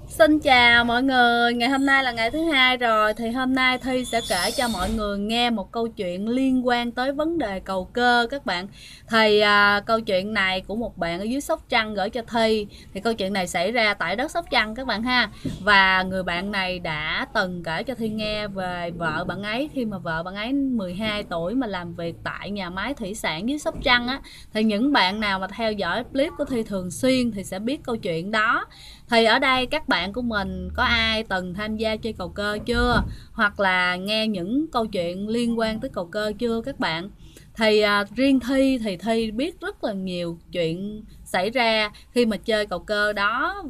Xin chào mọi người, ngày hôm nay là ngày thứ hai rồi thì hôm nay Thi sẽ kể cho mọi người nghe một câu chuyện liên quan tới vấn đề cầu cơ các bạn. Câu chuyện này của một bạn ở dưới Sóc Trăng gửi cho Thi. Thì câu chuyện này xảy ra tại đất Sóc Trăng các bạn ha. Và người bạn này đã từng kể cho Thi nghe về vợ bạn ấy khi mà vợ bạn ấy 12 tuổi mà làm việc tại nhà máy thủy sản dưới Sóc Trăng á. Thì những bạn nào mà theo dõi clip của Thi thường xuyên thì sẽ biết câu chuyện đó. Thì ở đây các bạn của mình có ai từng tham gia chơi cầu cơ chưa? Hoặc là nghe những câu chuyện liên quan tới cầu cơ chưa các bạn? Riêng Thi thì Thi biết rất là nhiều chuyện xảy ra khi mà chơi cầu cơ đó.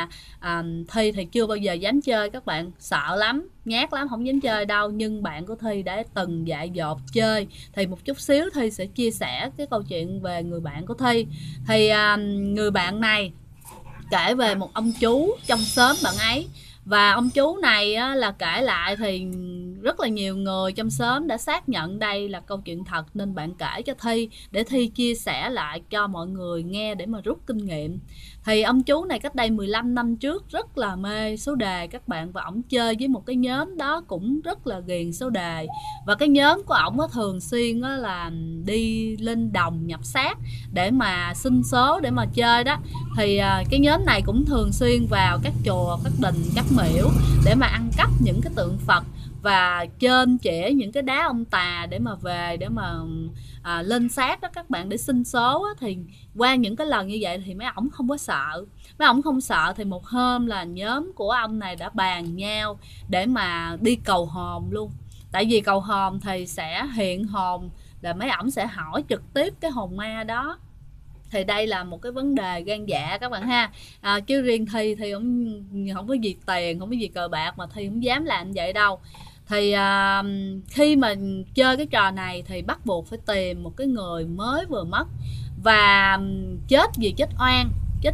Thi thì chưa bao giờ dám chơi các bạn, sợ lắm, nhát lắm, không dám chơi đâu. Nhưng bạn của Thi đã từng dại dột chơi. Thì một chút xíu Thi sẽ chia sẻ cái câu chuyện về người bạn của Thi. Người bạn này kể về một ông chú trong xóm bạn ấy. Và ông chú này á, là kể lại thì rất là nhiều người trong xóm đã xác nhận đây là câu chuyện thật, nên bạn kể cho Thi để Thi chia sẻ lại cho mọi người nghe để mà rút kinh nghiệm. Thì ông chú này cách đây 15 năm trước rất là mê số đề các bạn, và ổng chơi với một cái nhóm đó cũng rất là ghiền số đề. Và cái nhóm của ổng thường xuyên là đi lên đồng nhập xác để mà xin số để mà chơi đó. Cái nhóm này cũng thường xuyên vào các chùa, các đình, các miễu để mà ăn cắp những cái tượng Phật và chơn trễ những cái đá ông tà để mà về để mà lên xác đó các bạn, để xin số á. Thì qua những cái lần như vậy thì mấy ổng không có sợ. Mấy ổng không sợ thì một hôm là nhóm của ông này đã bàn nhau để mà đi cầu hồn luôn. Tại vì cầu hồn thì sẽ hiện hồn, là mấy ổng sẽ hỏi trực tiếp cái hồn ma đó. Thì đây là một cái vấn đề gan dạ các bạn ha. Chứ riêng Thi thì không có gì tiền, không có gì cờ bạc mà Thi không dám làm vậy đâu. Khi mà chơi cái trò này thì bắt buộc phải tìm một cái người mới vừa mất và chết vì chết oan,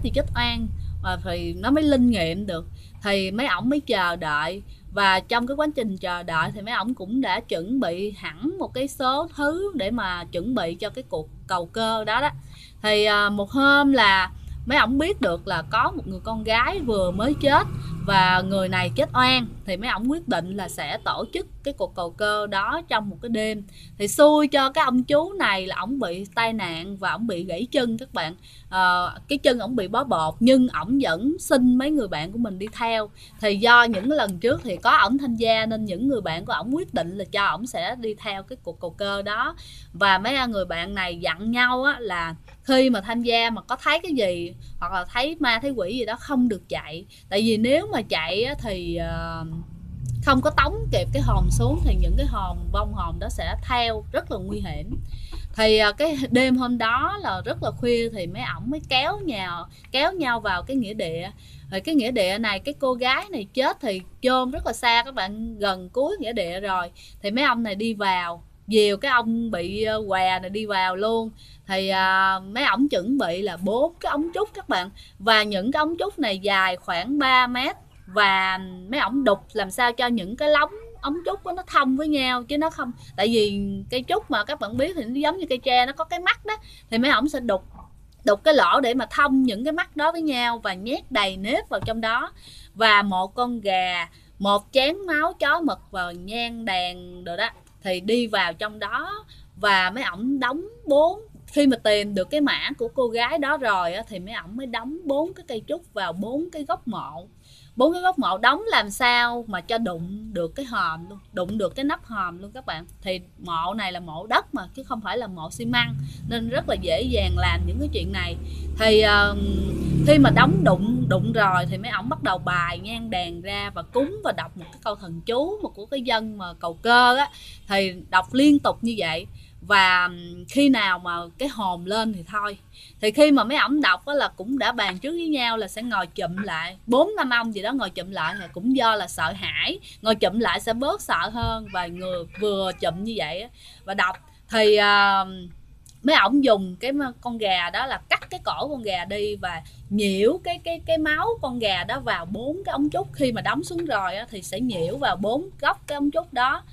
và thì nó mới linh nghiệm được. Thì mấy ổng mới chờ đợi, và trong cái quá trình chờ đợi thì mấy ổng cũng đã chuẩn bị hẳn một cái số thứ để mà chuẩn bị cho cái cuộc cầu cơ đó đó. Một hôm là mấy ổng biết được là có một người con gái vừa mới chết và người này chết oan, thì mấy ổng quyết định là sẽ tổ chức cái cuộc cầu cơ đó trong một cái đêm. Thì xui cho cái ông chú này là ổng bị tai nạn và ổng bị gãy chân các bạn. Cái chân ổng bị bó bột nhưng ổng vẫn xin mấy người bạn của mình đi theo. Thì do những lần trước thì có ổng tham gia nên những người bạn của ổng quyết định là cho ổng sẽ đi theo cái cuộc cầu cơ đó. Và mấy người bạn này dặn nhau á, là khi mà tham gia mà có thấy cái gì hoặc là thấy ma thấy quỷ gì đó không được chạy. Tại vì nếu mà chạy á, thì không có tống kịp cái hồn xuống thì những cái vong hồn đó sẽ theo, rất là nguy hiểm. Cái đêm hôm đó là rất là khuya thì mấy ổng mới kéo nhau vào cái nghĩa địa. Rồi cái nghĩa địa này, cái cô gái này chết thì chôn rất là xa các bạn, gần cuối nghĩa địa rồi. Thì mấy ông này đi vào, dìu cái ông bị què này đi vào luôn. Mấy ổng chuẩn bị là 4 cái ống trúc các bạn, và những cái ống trúc này dài khoảng 3 mét. Và mấy ổng đục làm sao cho những cái lóng ống trúc nó thông với nhau, chứ nó không, tại vì cây trúc mà các bạn biết thì nó giống như cây tre, nó có cái mắt đó. Thì mấy ổng sẽ đục cái lỗ để mà thông những cái mắt đó với nhau và nhét đầy nếp vào trong đó. Và một con gà, một chén máu chó mực và nhang đèn rồi đó thì đi vào trong đó. Và mấy ổng đóng 4, khi mà tìm được cái mã của cô gái đó rồi á, thì mấy ổng mới đóng 4 cái cây trúc vào 4 cái góc mộ. 4 cái góc mộ đóng làm sao mà cho đụng được cái hòm luôn, đụng được cái nắp hòm luôn các bạn. Thì mộ này là mộ đất mà, chứ không phải là mộ xi măng, nên rất là dễ dàng làm những cái chuyện này. Khi mà đụng rồi thì mấy ổng bắt đầu bài nhang đèn ra và cúng và đọc một cái câu thần chú mà của cái dân mà cầu cơ á. Thì đọc liên tục như vậy, và khi nào mà cái hồn lên thì thôi. Thì khi mà mấy ổng đọc á, là cũng đã bàn trước với nhau là sẽ ngồi chụm lại 4-5 ông gì đó, ngồi chụm lại. Thì cũng do là sợ hãi, ngồi chụm lại sẽ bớt sợ hơn. Và người vừa chụm như vậy á, và đọc thì mấy ổng dùng cái con gà đó là cắt cái cổ con gà đi và nhiễu cái máu con gà đó vào 4 cái ống trúc. Khi mà đóng xuống rồi á, thì sẽ nhiễu vào 4 góc cái ống trúc đó.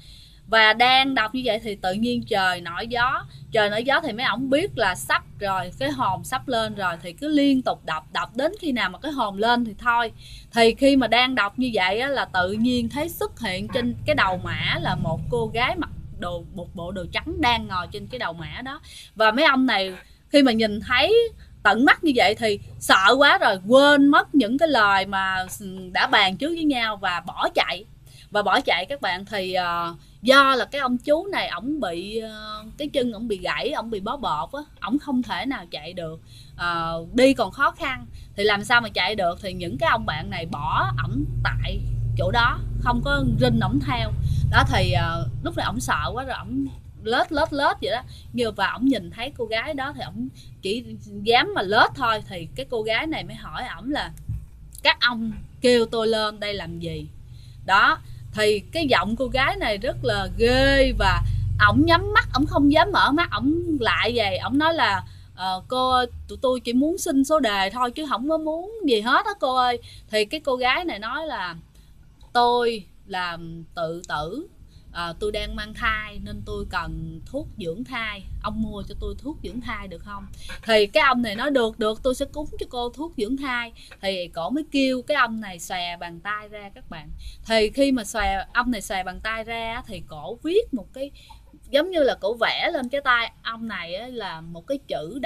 Và đang đọc như vậy thì tự nhiên trời nổi gió thì mấy ổng biết là sắp rồi, cái hồn sắp lên rồi, thì cứ liên tục đọc đến khi nào mà cái hồn lên thì thôi. Thì khi mà đang đọc như vậy á, là tự nhiên thấy xuất hiện trên cái đầu mã là một cô gái mặc một bộ đồ trắng đang ngồi trên cái đầu mã đó. Và mấy ông này khi mà nhìn thấy tận mắt như vậy thì sợ quá rồi, quên mất những cái lời mà đã bàn trước với nhau và bỏ chạy các bạn. Thì do là cái ông chú này ổng bị cái chân ổng bị gãy, ổng bị bó bột á, ổng không thể nào chạy được, đi còn khó khăn thì làm sao mà chạy được. Thì những cái ông bạn này bỏ ổng tại chỗ đó, không có rinh ổng theo đó. Thì lúc này ổng sợ quá rồi, ổng lết vậy đó. Nhưng và ổng nhìn thấy cô gái đó thì ổng chỉ dám mà lết thôi. Thì cái cô gái này mới hỏi ổng là các ông kêu tôi lên đây làm gì đó. Thì cái giọng cô gái này rất là ghê, và ổng nhắm mắt, ổng không dám mở mắt, ổng lại vậy. Ổng nói là cô ơi, tụi tôi chỉ muốn xin số đề thôi chứ không có muốn gì hết á cô ơi. Thì cái cô gái này nói là tôi làm tự tử, tôi đang mang thai nên tôi cần thuốc dưỡng thai, ông mua cho tôi thuốc dưỡng thai được không? Thì cái ông này nói được, tôi sẽ cúng cho cô thuốc dưỡng thai. Thì cổ mới kêu cái ông này xòe bàn tay ra các bạn. Thì khi mà ông này xòe bàn tay ra thì cổ viết một cái, giống như là cổ vẽ lên cái tay ông này là một cái chữ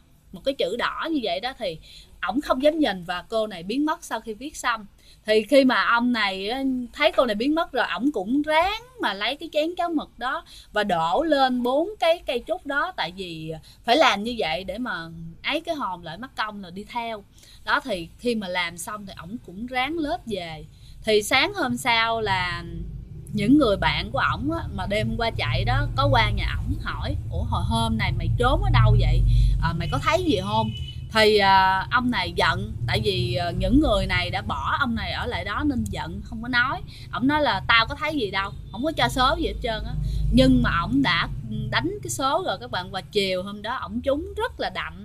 đỏ như vậy đó. Thì ổng không dám nhìn và cô này biến mất sau khi viết xong. Thì khi mà ông này thấy cô này biến mất rồi, ổng cũng ráng mà lấy cái chén cháo mực đó và đổ lên 4 cái cây trúc đó, tại vì phải làm như vậy để mà ấy cái hồn lại mắc công là đi theo đó. Thì khi mà làm xong thì ổng cũng ráng lết về. Thì sáng hôm sau là những người bạn của ổng mà đêm qua chạy đó có qua nhà ổng hỏi: ủa hồi hôm này mày trốn ở đâu vậy, mày có thấy gì không? Thì ông này giận, tại vì những người này đã bỏ ông này ở lại đó nên giận không có nói. Ổng nói là tao có thấy gì đâu, không có cho số gì hết trơn á. Nhưng mà ổng đã đánh cái số rồi các bạn. Và chiều hôm đó ổng trúng rất là đậm,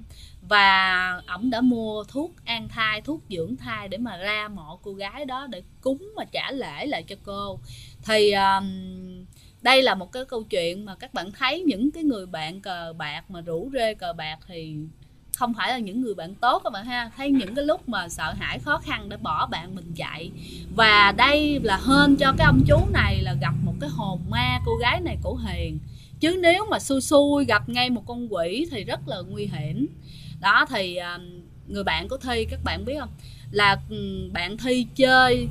và ổng đã mua thuốc an thai, thuốc dưỡng thai để mà ra mộ cô gái đó để cúng mà trả lễ lại cho cô. Thì đây là một cái câu chuyện mà các bạn thấy những cái người bạn cờ bạc mà rủ rê cờ bạc thì không phải là những người bạn tốt các bạn ha. Thấy những cái lúc mà sợ hãi khó khăn để bỏ bạn mình chạy. Và đây là hên cho cái ông chú này là gặp một cái hồn ma cô gái này cổ hiền, chứ nếu mà xui xui gặp ngay một con quỷ thì rất là nguy hiểm đó. Thì người bạn của Thi, các bạn biết không, là bạn Thi chơi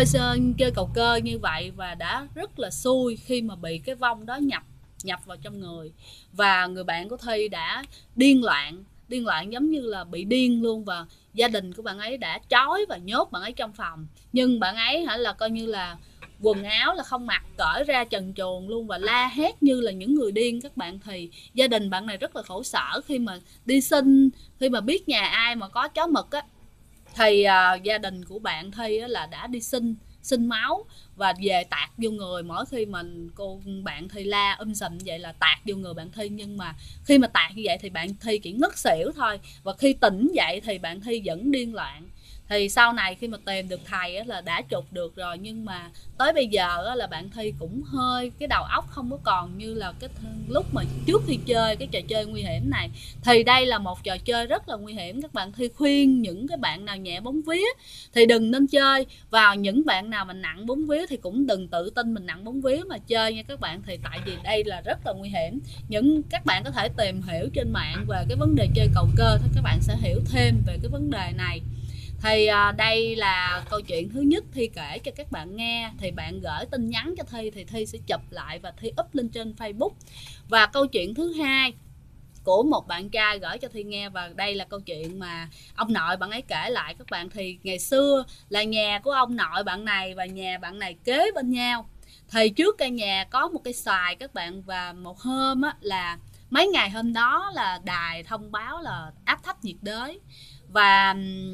cầu cơ như vậy và đã rất là xui khi mà bị cái vong đó nhập vào trong người. Và người bạn của Thi đã điên loạn giống như là bị điên luôn. Và gia đình của bạn ấy đã trói và nhốt bạn ấy trong phòng. Nhưng bạn ấy là coi như là quần áo là không mặc, cởi ra trần truồng luôn và la hét như là những người điên các bạn. Thì gia đình bạn này rất là khổ sở khi mà đi sinh, khi mà biết nhà ai mà có chó mực á. Thì gia đình của bạn Thi là đã đi sinh máu và về tạt vô người. Mỗi khi mà bạn Thi la sùm vậy là tạt vô người bạn Thi. Nhưng mà khi mà tạt như vậy thì bạn Thi chỉ ngất xỉu thôi, và khi tỉnh dậy thì bạn Thi vẫn điên loạn. Thì sau này khi mà tìm được thầy là đã trục được rồi, nhưng mà tới bây giờ là bạn Thi cũng hơi cái đầu óc không có còn như là cái lúc mà trước khi chơi cái trò chơi nguy hiểm này. Thì đây là một trò chơi rất là nguy hiểm các bạn. Thi khuyên những cái bạn nào nhẹ bóng vía thì đừng nên chơi. Vào những bạn nào mà nặng bóng vía thì cũng đừng tự tin mình nặng bóng vía mà chơi nha các bạn. Thì tại vì đây là rất là nguy hiểm. Các bạn có thể tìm hiểu trên mạng về cái vấn đề chơi cầu cơ thì các bạn sẽ hiểu thêm về cái vấn đề này. Thì đây là câu chuyện thứ nhất Thi kể cho các bạn nghe. Thì bạn gửi tin nhắn cho Thi thì Thi sẽ chụp lại và Thi up lên trên Facebook. Và câu chuyện thứ hai của một bạn trai gửi cho Thi nghe. Và đây là câu chuyện mà ông nội bạn ấy kể lại các bạn. Thì ngày xưa là nhà của ông nội bạn này và nhà bạn này kế bên nhau. Thì trước căn nhà có một cây xoài các bạn. Và một hôm là mấy ngày hôm đó là đài thông báo là áp thấp nhiệt đới. Và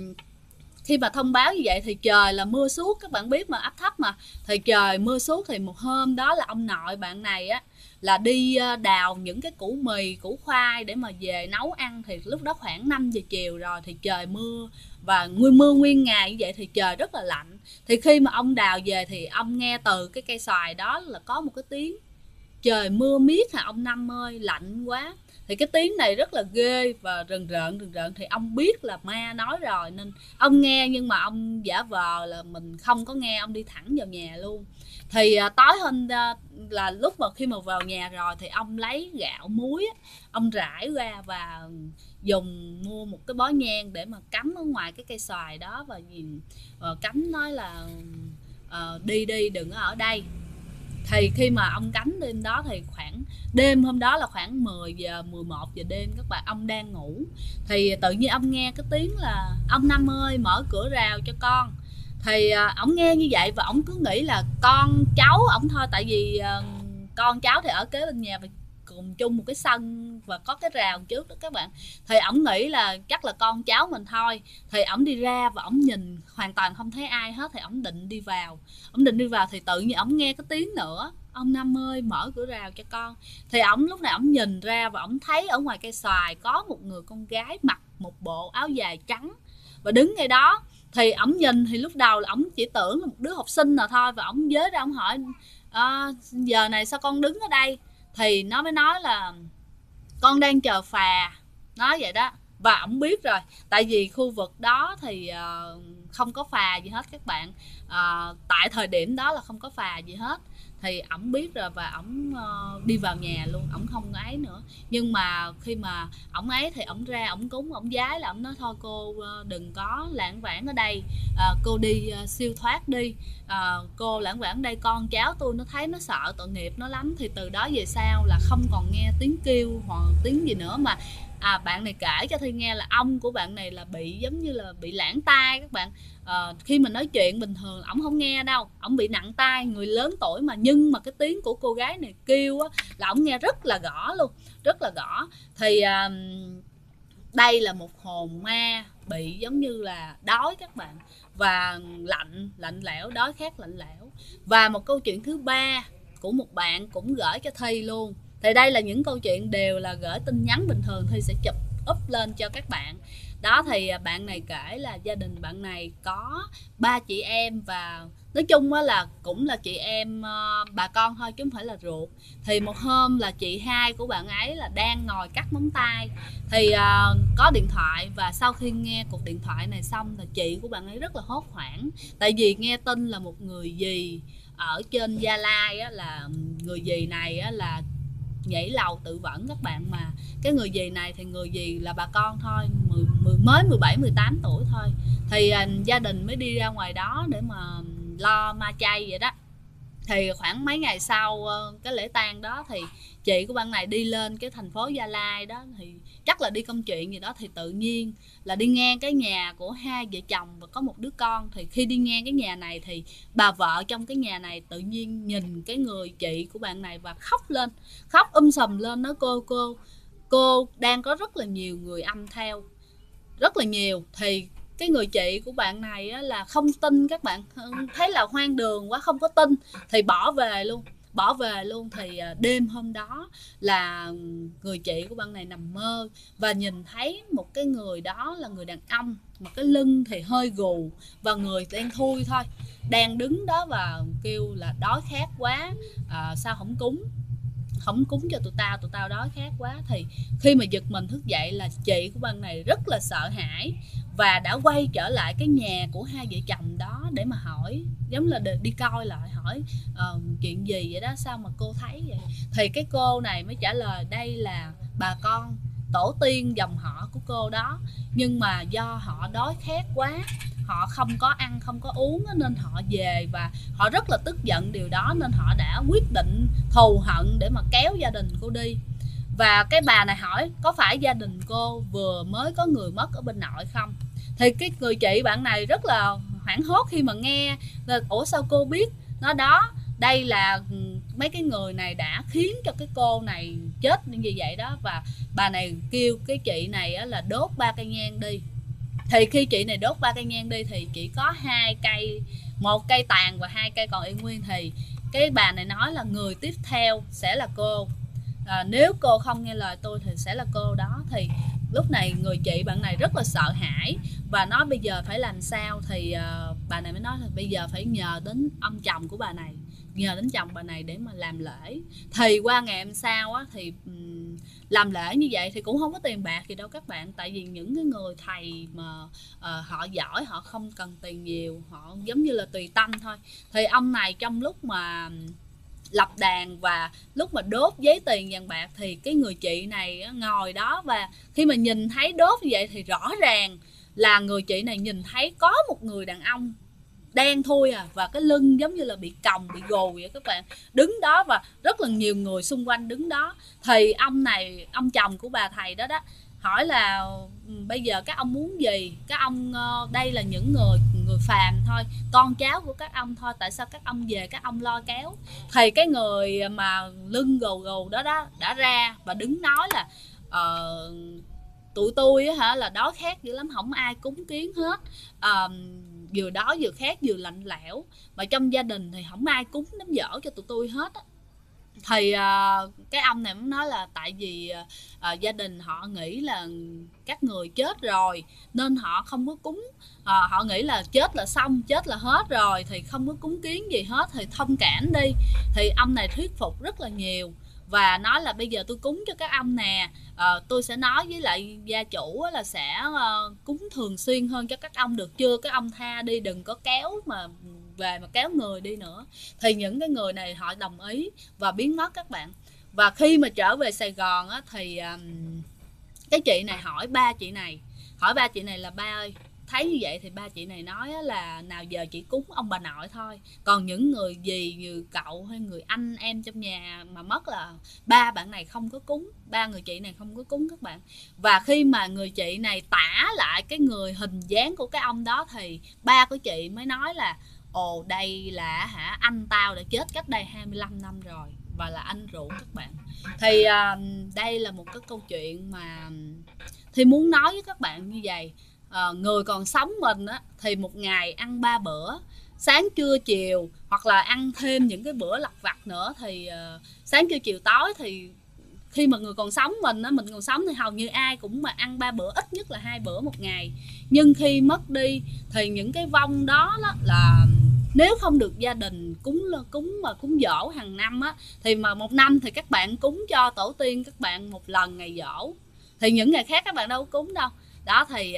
khi mà thông báo như vậy thì trời là mưa suốt, các bạn biết mà, áp thấp mà, thì trời mưa suốt. Thì một hôm đó là ông nội bạn này là đi đào những cái củ mì, củ khoai để mà về nấu ăn. Thì lúc đó khoảng 5 giờ chiều rồi thì trời mưa và mưa nguyên ngày như vậy thì trời rất là lạnh. Thì khi mà ông đào về thì ông nghe từ cái cây xoài đó là có một cái tiếng trời mưa miết hả ông Năm ơi, lạnh quá. Thì cái tiếng này rất là ghê và rần rợn thì ông biết là ma nói rồi nên ông nghe, nhưng mà ông giả vờ là mình không có nghe, ông đi thẳng vào nhà luôn. Thì tối hôm là lúc mà khi mà vào nhà rồi thì ông lấy gạo muối ông rải ra và dùng mua một cái bó nhang để mà cắm ở ngoài cái cây xoài đó, và cắm nói là đi đi đừng ở đây. Thì khi mà ông cắm đêm đó thì khoảng đêm hôm đó là khoảng 10 giờ 11 giờ đêm các bạn, ông đang ngủ thì tự nhiên ông nghe cái tiếng là ông Năm ơi mở cửa rào cho con. Thì ổng nghe như vậy và ổng cứ nghĩ là con cháu ổng thôi, tại vì con cháu thì ở kế bên nhà và cùng chung một cái sân và có cái rào trước đó các bạn. Thì ổng nghĩ là chắc là con cháu mình thôi. Thì ổng đi ra và ổng nhìn hoàn toàn không thấy ai hết, thì ổng định đi vào. Thì tự nhiên ổng nghe cái tiếng nữa, ông Năm ơi mở cửa rào cho con. Thì ổng lúc này ổng nhìn ra và ổng thấy ở ngoài cây xoài có một người con gái mặc một bộ áo dài trắng và đứng ngay đó. Thì ổng nhìn thì lúc đầu là ổng chỉ tưởng là một đứa học sinh nào thôi, và ổng dới ra ổng hỏi giờ này sao con đứng ở đây. Thì nó mới nói là con đang chờ phà, nói vậy đó. Và ổng biết rồi, tại vì khu vực đó thì không có phà gì hết các bạn, tại thời điểm đó là không có phà gì hết. Thì ổng biết rồi và ổng đi vào nhà luôn, ổng không ấy nữa. Nhưng mà khi mà ổng ấy thì ổng ra ổng cúng ổng vái là ổng nói thôi cô đừng có lãng vãng ở đây, cô đi siêu thoát đi, cô lãng vãng ở đây con cháu tôi nó thấy nó sợ tội nghiệp nó lắm. Thì từ đó về sau là không còn nghe tiếng kêu hoặc tiếng gì nữa. Mà bạn này kể cho Thi nghe là ông của bạn này là bị giống như là bị lãng tai các bạn. Khi mình nói chuyện bình thường ổng không nghe đâu, ổng bị nặng tai, người lớn tuổi mà, nhưng mà cái tiếng của cô gái này kêu á là ổng nghe rất là rõ luôn, rất là rõ. Thì đây là một hồn ma bị giống như là đói các bạn, và lạnh lẽo, đói khát lạnh lẽo. Và một câu chuyện thứ ba của một bạn cũng gửi cho Thi luôn. Thì đây là những câu chuyện đều là gửi tin nhắn bình thường, Thi sẽ chụp up lên cho các bạn. Đó thì bạn này kể là gia đình bạn này có 3 chị em, và nói chung là cũng là chị em bà con thôi chứ không phải là ruột. Thì một hôm là chị hai của bạn ấy là đang ngồi cắt móng tay thì có điện thoại, và sau khi nghe cuộc điện thoại này xong thì chị của bạn ấy rất là hốt hoảng, tại vì nghe tin là một người dì ở trên Gia Lai á, là người dì này á, là nhảy lầu tự vẫn các bạn. Mà cái người dì này thì người dì là bà con thôi, mới 17 18 tuổi thôi. Thì gia đình mới đi ra ngoài đó để mà lo ma chay vậy đó. Thì khoảng mấy ngày sau cái lễ tang đó thì chị của bạn này đi lên cái thành phố Gia Lai đó, thì chắc là đi công chuyện gì đó, thì tự nhiên là đi ngang cái nhà của hai vợ chồng và có một đứa con. Thì khi đi ngang cái nhà này thì bà vợ trong cái nhà này tự nhiên nhìn cái người chị của bạn này và khóc lên, khóc sùm lên, nói cô đang có rất là nhiều người âm theo, rất là nhiều. Thì cái người chị của bạn này á, là không tin các bạn, thấy là hoang đường quá không có tin thì bỏ về luôn. Thì đêm hôm đó là người chị của bạn này nằm mơ và nhìn thấy một cái người đó là người đàn ông, mà cái lưng thì hơi gù và người đen thui thôi, đang đứng đó và kêu là đói khát quá, sao không cúng cho tụi tao đói khát quá. Thì khi mà giật mình thức dậy là chị của bạn này rất là sợ hãi và đã quay trở lại cái nhà của hai vợ chồng đó để mà hỏi, giống là đi coi lại, hỏi chuyện gì vậy đó, sao mà cô thấy vậy. Thì cái cô này mới trả lời đây là bà con tổ tiên dòng họ của cô đó, nhưng mà do họ đói khát quá, họ không có ăn không có uống nên họ về, và họ rất là tức giận điều đó nên họ đã quyết định thù hận để mà kéo gia đình cô đi. Và cái bà này hỏi có phải gia đình cô vừa mới có người mất ở bên nội không. Thì cái người chị bạn này rất là hoảng hốt khi mà nghe là ủa sao cô biết. Nó đó, đây là mấy cái người này đã khiến cho cái cô này chết như vậy đó. Và bà này kêu cái chị này là đốt 3 cây nhang đi. Thì khi chị này đốt 3 cây nhang đi thì chỉ có 2 cây, 1 cây tàn và 2 cây còn y nguyên. Thì cái bà này nói là người tiếp theo sẽ là cô, nếu cô không nghe lời tôi thì sẽ là cô đó. Thì lúc này người chị bạn này rất là sợ hãi và nói bây giờ phải làm sao. Thì bà này mới nói là bây giờ phải nhờ đến ông chồng của bà này. nhờ đến chồng bà này để mà làm lễ. Thì qua ngày hôm sau á, thì làm lễ như vậy thì cũng không có tiền bạc gì đâu các bạn, tại vì những cái người thầy mà họ giỏi, họ không cần tiền nhiều, họ giống như là tùy tâm thôi. Thì ông này trong lúc mà lập đàn và lúc mà đốt giấy tiền vàng bạc thì cái người chị này ngồi đó, và khi mà nhìn thấy đốt như vậy thì rõ ràng là người chị này nhìn thấy có một người đàn ông đen thui và cái lưng giống như là bị còng, bị gù vậy các bạn, đứng đó và rất là nhiều người xung quanh đứng đó. Thì ông này, ông chồng của bà thầy đó đó, hỏi là bây giờ các ông muốn gì? Các ông đây là những người phàm thôi, con cháu của các ông thôi, tại sao các ông về các ông lo kéo? Thì cái người mà lưng gù gù đó đó đã ra và đứng nói là tụi tôi hả là đói khát dữ lắm, không ai cúng kiến hết, vừa đói vừa khát vừa lạnh lẽo, mà trong gia đình thì không ai cúng đám giỗ cho tụi tôi hết á. Thì cái ông này cũng nói là tại vì gia đình họ nghĩ là các người chết rồi nên họ không có cúng, họ nghĩ là chết là xong, chết là hết rồi thì không có cúng kiến gì hết, thì thông cảm đi. Thì ông này thuyết phục rất là nhiều và nói là bây giờ tôi cúng cho các ông nè, tôi sẽ nói với lại gia chủ là sẽ cúng thường xuyên hơn cho các ông được chưa, các ông tha đi, đừng có kéo mà về mà kéo người đi nữa. Thì những cái người này họ đồng ý và biến mất các bạn. Và khi mà trở về Sài Gòn á, thì cái chị này hỏi ba chị này là ba ơi, thấy như vậy thì ba chị này nói là nào giờ chỉ cúng ông bà nội thôi, còn những người gì như cậu hay người anh em trong nhà mà mất là ba bạn này không có cúng, ba người chị này không có cúng các bạn. Và khi mà người chị này tả lại cái người hình dáng của cái ông đó thì ba của chị mới nói là ồ, đây là anh tao đã chết cách đây 25 năm rồi và là anh ruột các bạn. Thì đây là một cái câu chuyện mà thì muốn nói với các bạn như vậy. Người còn sống mình á, thì một ngày ăn 3 bữa, sáng trưa chiều, hoặc là ăn thêm những cái bữa lặt vặt nữa, thì sáng trưa chiều tối. Thì khi mà người còn sống mình á, mình còn sống thì hầu như ai cũng mà ăn 3 bữa, ít nhất là 2 bữa một ngày. Nhưng khi mất đi thì những cái vong đó, là nếu không được gia đình cúng giỗ hàng năm á, thì mà một năm thì các bạn cúng cho tổ tiên các bạn một lần ngày giỗ, thì những ngày khác các bạn đâu có cúng đâu. Đó thì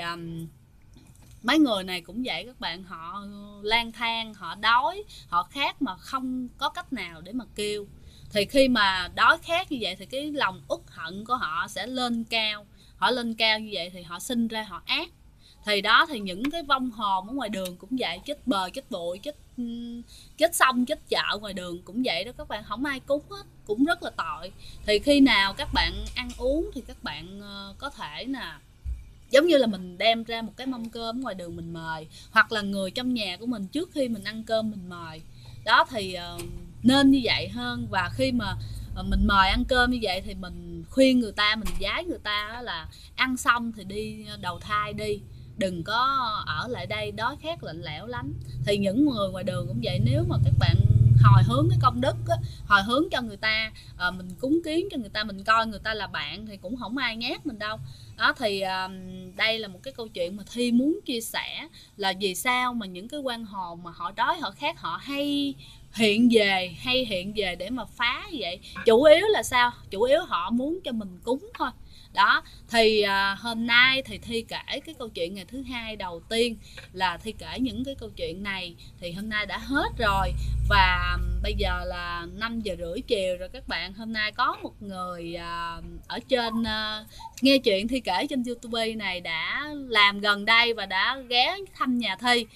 mấy người này cũng vậy các bạn, họ lang thang, họ đói, họ khát mà không có cách nào để mà kêu. Thì khi mà đói khát như vậy thì cái lòng uất hận của họ sẽ lên cao, họ lên cao như vậy thì họ sinh ra họ ác. Thì đó, thì những cái vong hồn ở ngoài đường cũng vậy, chết bờ chết bụi, chết sông chết chợ ngoài đường cũng vậy đó các bạn, không ai cúng hết, cũng rất là tội. Thì khi nào các bạn ăn uống thì các bạn có thể là giống như là mình đem ra một cái mâm cơm ngoài đường mình mời, hoặc là người trong nhà của mình trước khi mình ăn cơm mình mời. Đó thì nên như vậy hơn. Và khi mà mình mời ăn cơm như vậy thì mình khuyên người ta, mình giái người ta là ăn xong thì đi đầu thai đi, đừng có ở lại đây đói khát lạnh lẽo lắm. Thì những người ngoài đường cũng vậy, nếu mà các bạn hồi hướng cái công đức á, hồi hướng cho người ta, mình cúng kiến cho người ta, mình coi người ta là bạn thì cũng không ai nhát mình đâu. Đó thì đây là một cái câu chuyện mà Thi muốn chia sẻ, là vì sao mà những cái quan hồn mà họ đói họ khát họ hay hiện về để mà phá như vậy. Chủ yếu là sao? Chủ yếu họ muốn cho mình cúng thôi. Đó thì hôm nay thì Thi kể cái câu chuyện ngày thứ hai đầu tiên, là Thi kể những cái câu chuyện này thì hôm nay đã hết rồi. Và bây giờ là 5 giờ rưỡi chiều rồi các bạn. Hôm nay có một người ở trên nghe chuyện Thi kể trên YouTube này đã làm gần đây và đã ghé thăm nhà Thi.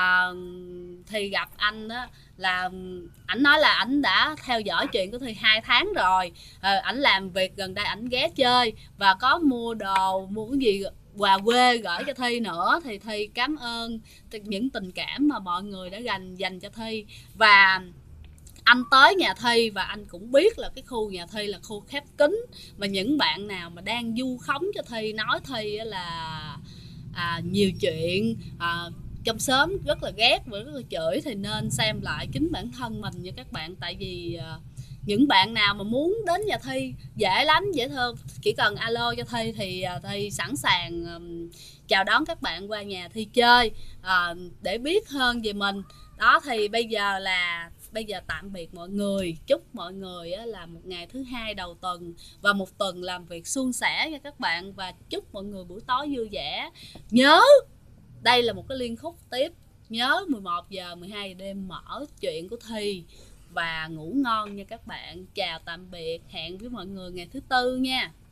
Thi gặp anh đó, là ảnh nói là ảnh đã theo dõi chuyện của Thi 2 tháng rồi. Ảnh làm việc gần đây, ảnh ghé chơi và có mua đồ, mua cái gì quà quê gửi cho Thi nữa. Thì Thi cảm ơn những tình cảm mà mọi người đã dành cho Thi. Và anh tới nhà Thi và anh cũng biết là cái khu nhà Thi là khu khép kín, và những bạn nào mà đang vu khống cho Thi, nói Thi là nhiều chuyện, trong xóm rất là ghét và rất là chửi, thì nên xem lại chính bản thân mình nha các bạn. Tại vì những bạn nào mà muốn đến nhà Thi dễ lắm, dễ thương, chỉ cần alo cho Thi thì Thi sẵn sàng chào đón các bạn qua nhà Thi chơi để biết hơn về mình. Đó thì bây giờ là bây giờ tạm biệt mọi người, chúc mọi người là một ngày thứ hai đầu tuần và một tuần làm việc suôn sẻ nha các bạn, và chúc mọi người buổi tối vui vẻ. Nhớ đây là một cái liên khúc tiếp, nhớ 11 giờ 12 giờ đêm mở chuyện của Thì và ngủ ngon nha các bạn. Chào tạm biệt, hẹn với mọi người ngày thứ tư nha.